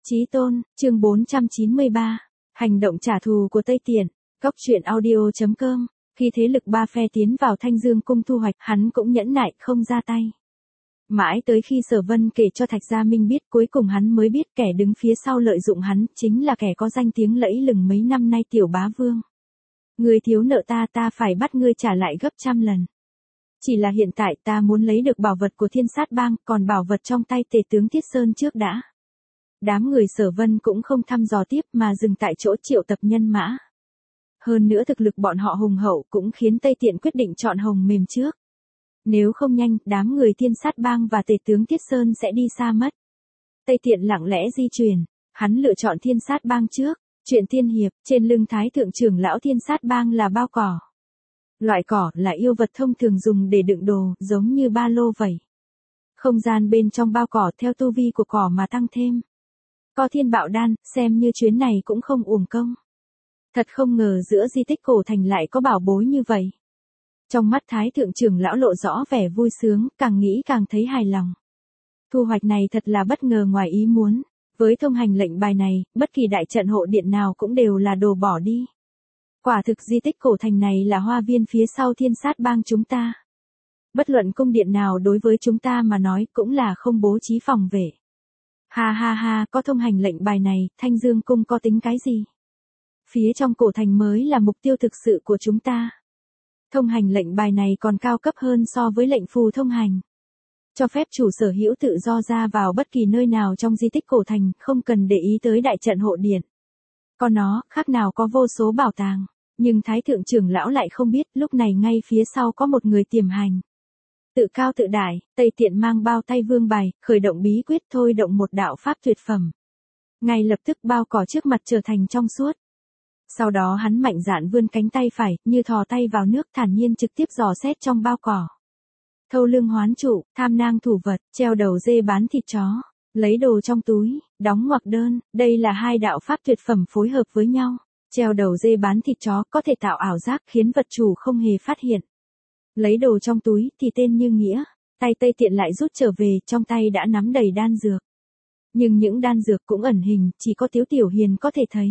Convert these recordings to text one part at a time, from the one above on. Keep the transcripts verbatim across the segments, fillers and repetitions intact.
Chí tôn, chương bốn trăm chín mươi ba. Hành động trả thù của Tây Tiện. Góc truyện audio chấm com. Khi thế lực ba phe tiến vào Thanh Dương cung thu hoạch, hắn cũng nhẫn nại không ra tay. Mãi tới khi Sở Vân kể cho Thạch Gia Minh biết, cuối cùng hắn mới biết kẻ đứng phía sau lợi dụng hắn chính là kẻ có danh tiếng lẫy lừng mấy năm nay, Tiểu Bá Vương. Ngươi thiếu nợ ta, ta phải bắt ngươi trả lại gấp trăm lần. Chỉ là hiện tại ta muốn lấy được bảo vật của Thiên Sát Bang, còn bảo vật trong tay Tề tướng Thiết Sơn trước đã. Đám người Sở Vân cũng không thăm dò tiếp mà dừng tại chỗ triệu tập nhân mã. Hơn nữa thực lực bọn họ hùng hậu cũng khiến Tây Tiện quyết định chọn hồng mềm trước. Nếu không nhanh, đám người Thiên Sát Bang và Tề tướng Thiết Sơn sẽ đi xa mất. Tây Tiện lặng lẽ di chuyển, hắn lựa chọn Thiên Sát Bang trước. Chuyện tiên hiệp, trên lưng Thái thượng trưởng lão Thiên Sát Bang là bao cỏ. Loại cỏ là yêu vật thông thường dùng để đựng đồ, giống như ba lô vậy. Không gian bên trong bao cỏ theo tu vi của cỏ mà tăng thêm. Có thiên bạo đan, xem như chuyến này cũng không uổng công. Thật không ngờ giữa di tích cổ thành lại có bảo bối như vậy. Trong mắt Thái thượng trưởng lão lộ rõ vẻ vui sướng, càng nghĩ càng thấy hài lòng. Thu hoạch này thật là bất ngờ ngoài ý muốn. Với thông hành lệnh bài này, bất kỳ đại trận hộ điện nào cũng đều là đồ bỏ đi. Quả thực di tích cổ thành này là hoa viên phía sau Thiên Sát Bang chúng ta. Bất luận cung điện nào đối với chúng ta mà nói cũng là không bố trí phòng vệ. Ha ha ha, có thông hành lệnh bài này, Thanh Dương cung có tính cái gì? Phía trong cổ thành mới là mục tiêu thực sự của chúng ta. Thông hành lệnh bài này còn cao cấp hơn so với lệnh phù thông hành. Cho phép chủ sở hữu tự do ra vào bất kỳ nơi nào trong di tích cổ thành, không cần để ý tới đại trận hộ điện. Còn nó, khác nào có vô số bảo tàng. Nhưng Thái thượng trưởng lão lại không biết, lúc này ngay phía sau có một người tiềm hành. Tự cao tự đại, Tây Tiện mang bao tay vương bài, khởi động bí quyết thôi động một đạo pháp tuyệt phẩm. Ngay lập tức bao cỏ trước mặt trở thành trong suốt. Sau đó hắn mạnh dạn vươn cánh tay phải, như thò tay vào nước, thản nhiên trực tiếp dò xét trong bao cỏ. Thâu lương hoán trụ, tham nang thủ vật, treo đầu dê bán thịt chó, lấy đồ trong túi, đóng ngoặc đơn, đây là hai đạo pháp tuyệt phẩm phối hợp với nhau. Treo đầu dê bán thịt chó có thể tạo ảo giác khiến vật chủ không hề phát hiện. Lấy đồ trong túi thì tên như nghĩa, tay Tây Tiện lại rút trở về, trong tay đã nắm đầy đan dược. Nhưng những đan dược cũng ẩn hình, chỉ có Tiếu Tiểu Hiền có thể thấy.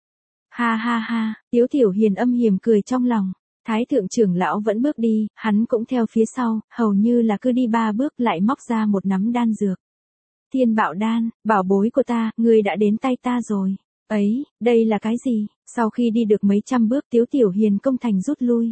Ha ha ha, Tiếu Tiểu Hiền âm hiểm cười trong lòng. Thái thượng trưởng lão vẫn bước đi, hắn cũng theo phía sau, hầu như là cứ đi ba bước lại móc ra một nắm đan dược. Thiên bạo đan, bảo bối của ta, ngươi đã đến tay ta rồi. Ấy, đây là cái gì? Sau khi đi được mấy trăm bước, Tiếu Tiểu Hiền công thành rút lui.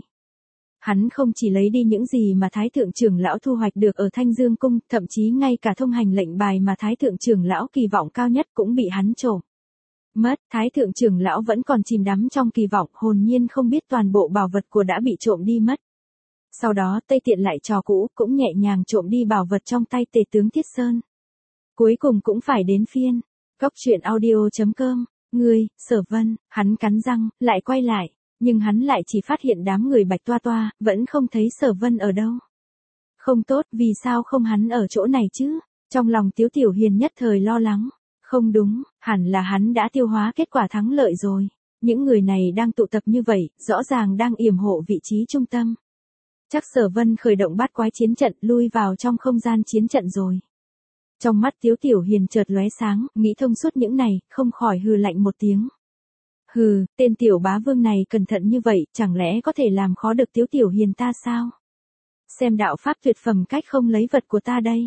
Hắn không chỉ lấy đi những gì mà Thái thượng trưởng lão thu hoạch được ở Thanh Dương cung, thậm chí ngay cả thông hành lệnh bài mà Thái thượng trưởng lão kỳ vọng cao nhất cũng bị hắn trộm mất. Thái thượng trưởng lão vẫn còn chìm đắm trong kỳ vọng, hồn nhiên không biết toàn bộ bảo vật của đã bị trộm đi mất. Sau đó Tây Tiện lại trò cũ, cũng nhẹ nhàng trộm đi bảo vật trong tay Tề tướng Thiết Sơn. Cuối cùng cũng phải đến phiên Góc truyện audio chấm com. Ngươi, Sở Vân, hắn cắn răng, lại quay lại, nhưng hắn lại chỉ phát hiện đám người Bạch Toa Toa, vẫn không thấy Sở Vân ở đâu. Không tốt, vì sao không hắn ở chỗ này chứ? Trong lòng Tiếu Tiểu Hiền nhất thời lo lắng. Không đúng, hẳn là hắn đã tiêu hóa kết quả thắng lợi rồi. Những người này đang tụ tập như vậy, rõ ràng đang yểm hộ vị trí trung tâm. Chắc Sở Vân khởi động bát quái chiến trận, lui vào trong không gian chiến trận rồi. Trong mắt Tiếu Tiểu Hiền chợt lóe sáng, nghĩ thông suốt những này, không khỏi hừ lạnh một tiếng. Hừ, tên Tiểu Bá Vương này cẩn thận như vậy, chẳng lẽ có thể làm khó được Tiếu Tiểu Hiền ta sao? Xem đạo pháp tuyệt phẩm cách không lấy vật của ta đây.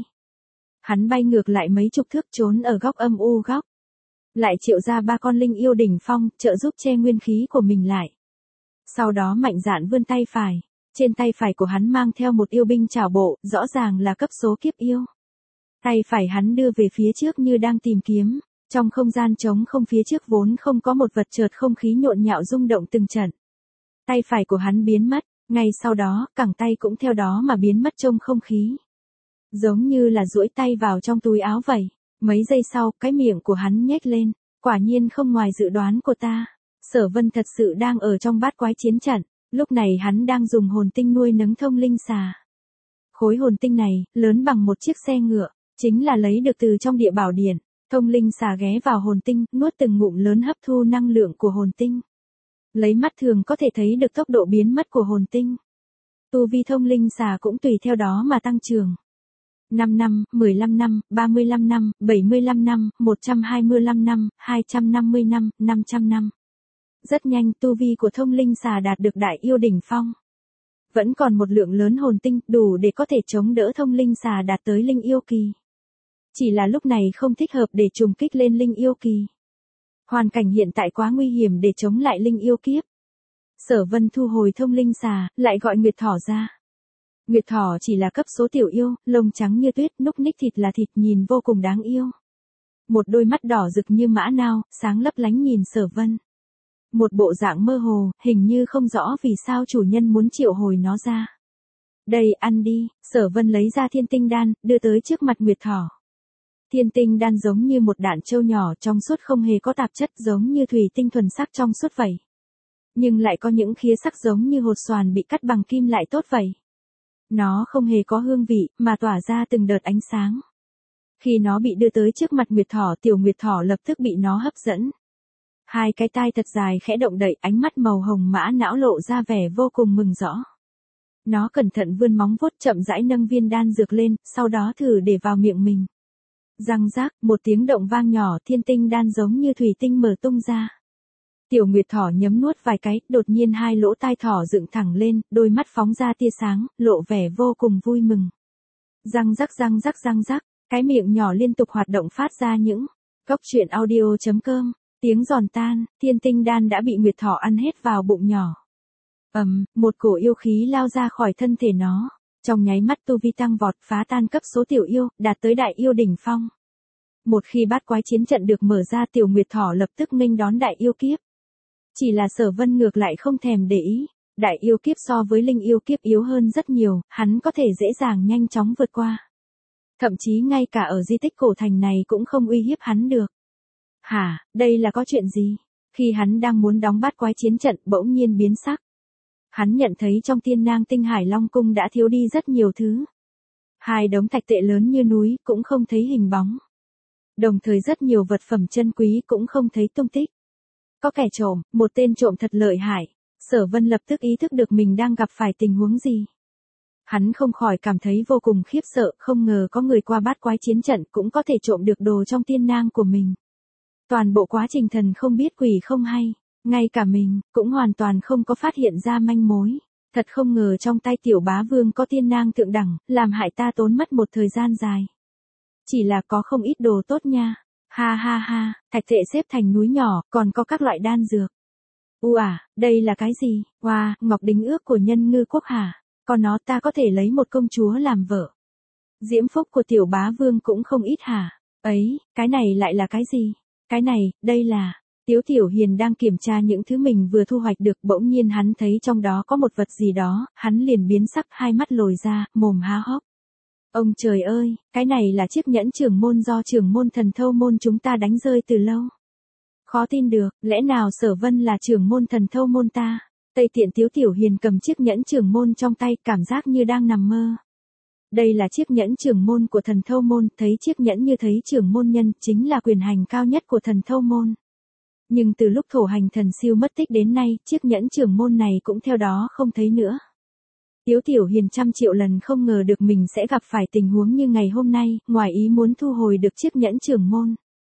Hắn bay ngược lại mấy chục thước, trốn ở góc âm u góc. Lại triệu ra ba con linh yêu đỉnh phong, trợ giúp che nguyên khí của mình lại. Sau đó mạnh dạn vươn tay phải. Trên tay phải của hắn mang theo một yêu binh trảo bộ, rõ ràng là cấp số kiếp yêu. Tay phải hắn đưa về phía trước như đang tìm kiếm. Trong không gian trống không phía trước vốn không có một vật, chợt không khí nhộn nhạo rung động từng trận. Tay phải của hắn biến mất, ngay sau đó, cẳng tay cũng theo đó mà biến mất trong không khí. Giống như là duỗi tay vào trong túi áo vậy. Mấy giây sau, cái miệng của hắn nhếch lên, quả nhiên không ngoài dự đoán của ta. Sở Vân thật sự đang ở trong bát quái chiến trận, lúc này hắn đang dùng hồn tinh nuôi nấng thông linh xà. Khối hồn tinh này, lớn bằng một chiếc xe ngựa, chính là lấy được từ trong địa bảo điện. Thông linh xà ghé vào hồn tinh, nuốt từng ngụm lớn hấp thu năng lượng của hồn tinh. Lấy mắt thường có thể thấy được tốc độ biến mất của hồn tinh. Tu vi thông linh xà cũng tùy theo đó mà tăng trưởng. năm năm, mười lăm năm, ba mươi lăm năm, bảy mươi lăm năm, một trăm hai mươi lăm năm, hai trăm năm mươi năm, năm trăm năm. Rất nhanh tu vi của thông linh xà đạt được đại yêu đỉnh phong. Vẫn còn một lượng lớn hồn tinh đủ để có thể chống đỡ thông linh xà đạt tới linh yêu kỳ. Chỉ là lúc này không thích hợp để trùng kích lên linh yêu kỳ. Hoàn cảnh hiện tại quá nguy hiểm để chống lại linh yêu kiếp. Sở Vân thu hồi thông linh xà, lại gọi Nguyệt Thỏ ra. Nguyệt Thỏ chỉ là cấp số tiểu yêu, lông trắng như tuyết, núc ních thịt là thịt, nhìn vô cùng đáng yêu. Một đôi mắt đỏ rực như mã nao, sáng lấp lánh nhìn Sở Vân. Một bộ dạng mơ hồ, hình như không rõ vì sao chủ nhân muốn triệu hồi nó ra. Đây, ăn đi. Sở Vân lấy ra thiên tinh đan, đưa tới trước mặt Nguyệt Thỏ. Thiên tinh đan giống như một đạn châu nhỏ, trong suốt không hề có tạp chất, giống như thủy tinh thuần sắc trong suốt vậy. Nhưng lại có những khía sắc giống như hột xoàn bị cắt bằng kim lại tốt vậy. Nó không hề có hương vị, mà tỏa ra từng đợt ánh sáng. Khi nó bị đưa tới trước mặt Nguyệt Thỏ, tiểu Nguyệt Thỏ lập tức bị nó hấp dẫn. Hai cái tai thật dài khẽ động đậy, ánh mắt màu hồng mã não lộ ra vẻ vô cùng mừng rõ. Nó cẩn thận vươn móng vuốt, chậm rãi nâng viên đan dược lên, sau đó thử để vào miệng mình. Răng rác, một tiếng động vang nhỏ, thiên tinh đan giống như thủy tinh mở tung ra. Tiểu Nguyệt Thỏ nhấm nuốt vài cái, đột nhiên hai lỗ tai thỏ dựng thẳng lên, đôi mắt phóng ra tia sáng, lộ vẻ vô cùng vui mừng. Răng rắc răng rắc răng rắc, cái miệng nhỏ liên tục hoạt động phát ra những cốc truyện audio chấm com. Tiếng giòn tan, thiên tinh đan đã bị Nguyệt Thỏ ăn hết vào bụng nhỏ. Ầm, um, một cổ yêu khí lao ra khỏi thân thể nó. Trong nháy mắt tu vi tăng vọt, phá tan cấp số tiểu yêu, đạt tới đại yêu đỉnh phong. Một khi bát quái chiến trận được mở ra, tiểu Nguyệt Thỏ lập tức nghênh đón đại yêu kiếp. Chỉ là Sở Vân ngược lại không thèm để ý. Đại yêu kiếp so với linh yêu kiếp yếu hơn rất nhiều, hắn có thể dễ dàng nhanh chóng vượt qua. Thậm chí ngay cả ở di tích cổ thành này cũng không uy hiếp hắn được. Hả, đây là có chuyện gì? Khi hắn đang muốn đóng bát quái chiến trận, bỗng nhiên biến sắc. Hắn nhận thấy trong Tiên Nang Tinh Hải Long Cung đã thiếu đi rất nhiều thứ. Hai đống thạch tệ lớn như núi cũng không thấy hình bóng. Đồng thời rất nhiều vật phẩm chân quý cũng không thấy tung tích. Có kẻ trộm, một tên trộm thật lợi hại. Sở Vân lập tức ý thức được mình đang gặp phải tình huống gì. Hắn không khỏi cảm thấy vô cùng khiếp sợ, không ngờ có người qua bát quái chiến trận cũng có thể trộm được đồ trong tiên nang của mình. Toàn bộ quá trình thần không biết quỷ không hay, ngay cả mình cũng hoàn toàn không có phát hiện ra manh mối. Thật không ngờ trong tay tiểu bá vương có tiên nang thượng đẳng, làm hại ta tốn mất một thời gian dài. Chỉ là có không ít đồ tốt nha. Ha ha ha, thạch tệ xếp thành núi nhỏ, còn có các loại đan dược. U à, đây là cái gì? Wow, ngọc đính ước của nhân ngư quốc hả? Còn nó ta có thể lấy một công chúa làm vợ. Diễm phúc của tiểu bá vương cũng không ít hả? Ấy, cái này lại là cái gì? Cái này, đây là... Tiếu Tiểu Hiền đang kiểm tra những thứ mình vừa thu hoạch được, bỗng nhiên hắn thấy trong đó có một vật gì đó, hắn liền biến sắc, hai mắt lồi ra, mồm há hốc. Ông trời ơi, cái này là chiếc nhẫn trưởng môn do trưởng môn Thần Thâu môn chúng ta đánh rơi từ lâu. Khó tin được, lẽ nào Sở Vân là trưởng môn Thần Thâu môn ta? Tây tiện Tiếu Tiểu Hiền cầm chiếc nhẫn trưởng môn trong tay, cảm giác như đang nằm mơ. Đây là chiếc nhẫn trưởng môn của Thần Thâu môn, thấy chiếc nhẫn như thấy trưởng môn nhân, chính là quyền hành cao nhất của Thần Thâu môn. Nhưng từ lúc thổ hành thần siêu mất tích đến nay, chiếc nhẫn trưởng môn này cũng theo đó không thấy nữa. Tiếu Tiểu Hiền trăm triệu lần không ngờ được mình sẽ gặp phải tình huống như ngày hôm nay, ngoài ý muốn thu hồi được chiếc nhẫn trưởng môn.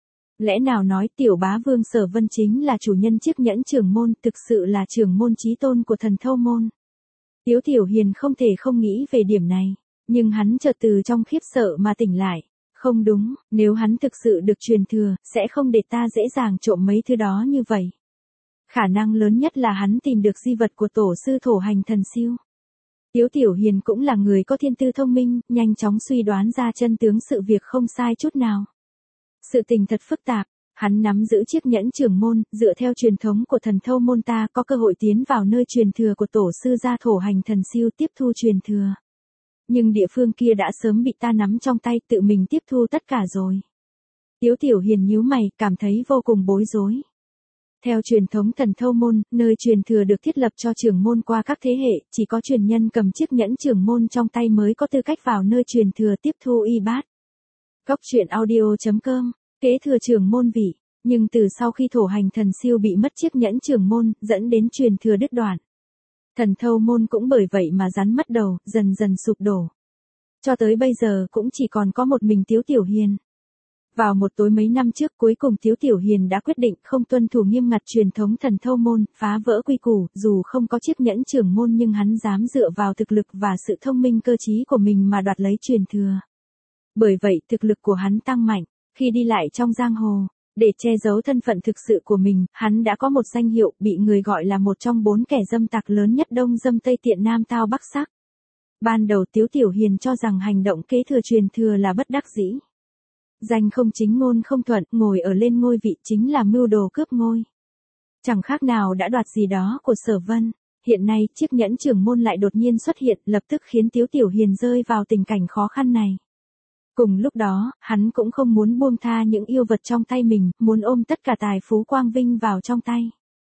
Lẽ nào nói tiểu bá vương Sở Vân chính là chủ nhân chiếc nhẫn trưởng môn, thực sự là trưởng môn chí tôn của Thần Thâu môn. Tiếu Tiểu Hiền không thể không nghĩ về điểm này, nhưng hắn chợt từ trong khiếp sợ mà tỉnh lại. Không đúng, nếu hắn thực sự được truyền thừa, sẽ không để ta dễ dàng trộm mấy thứ đó như vậy. Khả năng lớn nhất là hắn tìm được di vật của tổ sư thổ hành thần siêu. Tiếu Tiểu Hiền cũng là người có thiên tư thông minh, nhanh chóng suy đoán ra chân tướng sự việc không sai chút nào. Sự tình thật phức tạp, hắn nắm giữ chiếc nhẫn trưởng môn, dựa theo truyền thống của Thần Thâu môn ta có cơ hội tiến vào nơi truyền thừa của tổ sư gia thổ hành thần siêu tiếp thu truyền thừa. Nhưng địa phương kia đã sớm bị ta nắm trong tay, tự mình tiếp thu tất cả rồi. Tiếu Tiểu Hiền nhíu mày, cảm thấy vô cùng bối rối. Theo truyền thống Thần Thâu môn, nơi truyền thừa được thiết lập cho trưởng môn qua các thế hệ, chỉ có truyền nhân cầm chiếc nhẫn trưởng môn trong tay mới có tư cách vào nơi truyền thừa tiếp thu y bát. Cốc truyện audio chấm com, kế thừa trưởng môn vị, nhưng từ sau khi thổ hành thần siêu bị mất chiếc nhẫn trưởng môn, dẫn đến truyền thừa đứt đoạn. Thần Thâu môn cũng bởi vậy mà rắn mất đầu, dần dần sụp đổ. Cho tới bây giờ cũng chỉ còn có một mình Tiếu Tiểu Hiền. Vào một tối mấy năm trước cuối cùng Tiếu Tiểu Hiền đã quyết định không tuân thủ nghiêm ngặt truyền thống thần thâu môn, phá vỡ quy củ, dù không có chiếc nhẫn trưởng môn nhưng hắn dám dựa vào thực lực và sự thông minh cơ trí của mình mà đoạt lấy truyền thừa. Bởi vậy thực lực của hắn tăng mạnh, khi đi lại trong giang hồ, để che giấu thân phận thực sự của mình, hắn đã có một danh hiệu bị người gọi là một trong bốn kẻ dâm tặc lớn nhất Đông Dâm Tây Tiện Nam Tao Bắc Sắc. Ban đầu Tiếu Tiểu Hiền cho rằng hành động kế thừa truyền thừa là bất đắc dĩ. Danh không chính ngôn không thuận, ngồi ở lên ngôi vị chính là mưu đồ cướp ngôi. Chẳng khác nào đã đoạt gì đó của Sở Vân. Hiện nay chiếc nhẫn trưởng môn lại đột nhiên xuất hiện, lập tức khiến Tiếu Tiểu Hiền rơi vào tình cảnh khó khăn này. Cùng lúc đó, hắn cũng không muốn buông tha những yêu vật trong tay mình, muốn ôm tất cả tài phú quang vinh vào trong tay.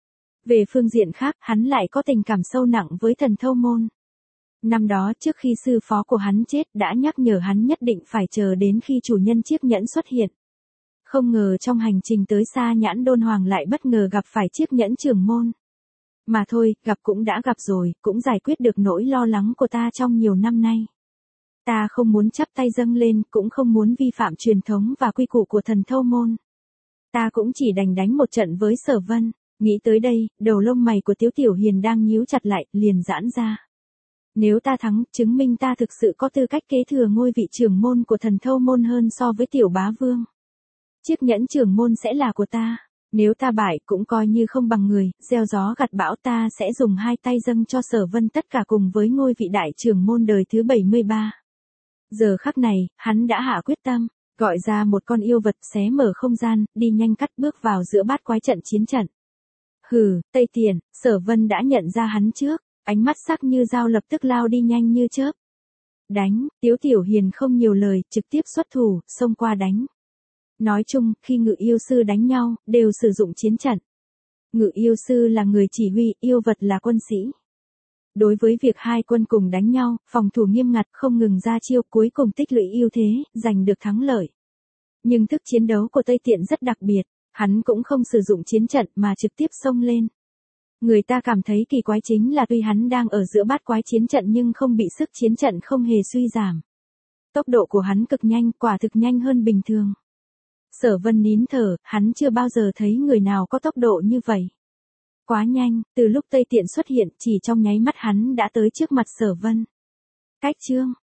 Về phương diện khác, hắn lại có tình cảm sâu nặng với thần thâu môn. Năm đó trước khi sư phó của hắn chết đã nhắc nhở hắn nhất định phải chờ đến khi chủ nhân chiếc nhẫn xuất hiện. Không ngờ trong hành trình tới xa Nhãn Đôn Hoàng lại bất ngờ gặp phải chiếc nhẫn trưởng môn. Mà thôi, gặp cũng đã gặp rồi, cũng giải quyết được nỗi lo lắng của ta trong nhiều năm nay. Ta không muốn chắp tay dâng lên, cũng không muốn vi phạm truyền thống và quy củ của thần thâu môn. Ta cũng chỉ đành đánh một trận với Sở Vân. Nghĩ tới đây, đầu lông mày của Tiếu Tiểu Hiền đang nhíu chặt lại, liền giãn ra. Nếu ta thắng, chứng minh ta thực sự có tư cách kế thừa ngôi vị trưởng môn của thần thâu môn hơn so với Tiểu Bá Vương. Chiếc nhẫn trưởng môn sẽ là của ta. Nếu ta bại cũng coi như không bằng người, gieo gió gặt bão, ta sẽ dùng hai tay dâng cho Sở Vân tất cả cùng với ngôi vị đại trưởng môn đời thứ bảy mươi ba. Giờ khắc này, hắn đã hạ quyết tâm, gọi ra một con yêu vật xé mở không gian, đi nhanh cắt bước vào giữa bát quái trận chiến trận. Hừ, Tây Tiền, Sở Vân đã nhận ra hắn trước, ánh mắt sắc như dao lập tức lao đi nhanh như chớp. Đánh, Tiếu Tiểu Hiền không nhiều lời, trực tiếp xuất thủ, xông qua đánh. Nói chung, khi ngự yêu sư đánh nhau, đều sử dụng chiến trận. Ngự yêu sư là người chỉ huy, yêu vật là quân sĩ. Đối với việc hai quân cùng đánh nhau, phòng thủ nghiêm ngặt, không ngừng ra chiêu, cuối cùng tích lũy ưu thế, giành được thắng lợi. Nhưng thức chiến đấu của Tây Tiện rất đặc biệt, hắn cũng không sử dụng chiến trận mà trực tiếp xông lên. Người ta cảm thấy kỳ quái chính là tuy hắn đang ở giữa bát quái chiến trận nhưng không bị sức chiến trận không hề suy giảm. Tốc độ của hắn cực nhanh, quả thực nhanh hơn bình thường. Sở Vân nín thở, hắn chưa bao giờ thấy người nào có tốc độ như vậy. Quá nhanh, từ lúc Tây Tiện xuất hiện, chỉ trong nháy mắt hắn đã tới trước mặt Sở Vân. Cách chương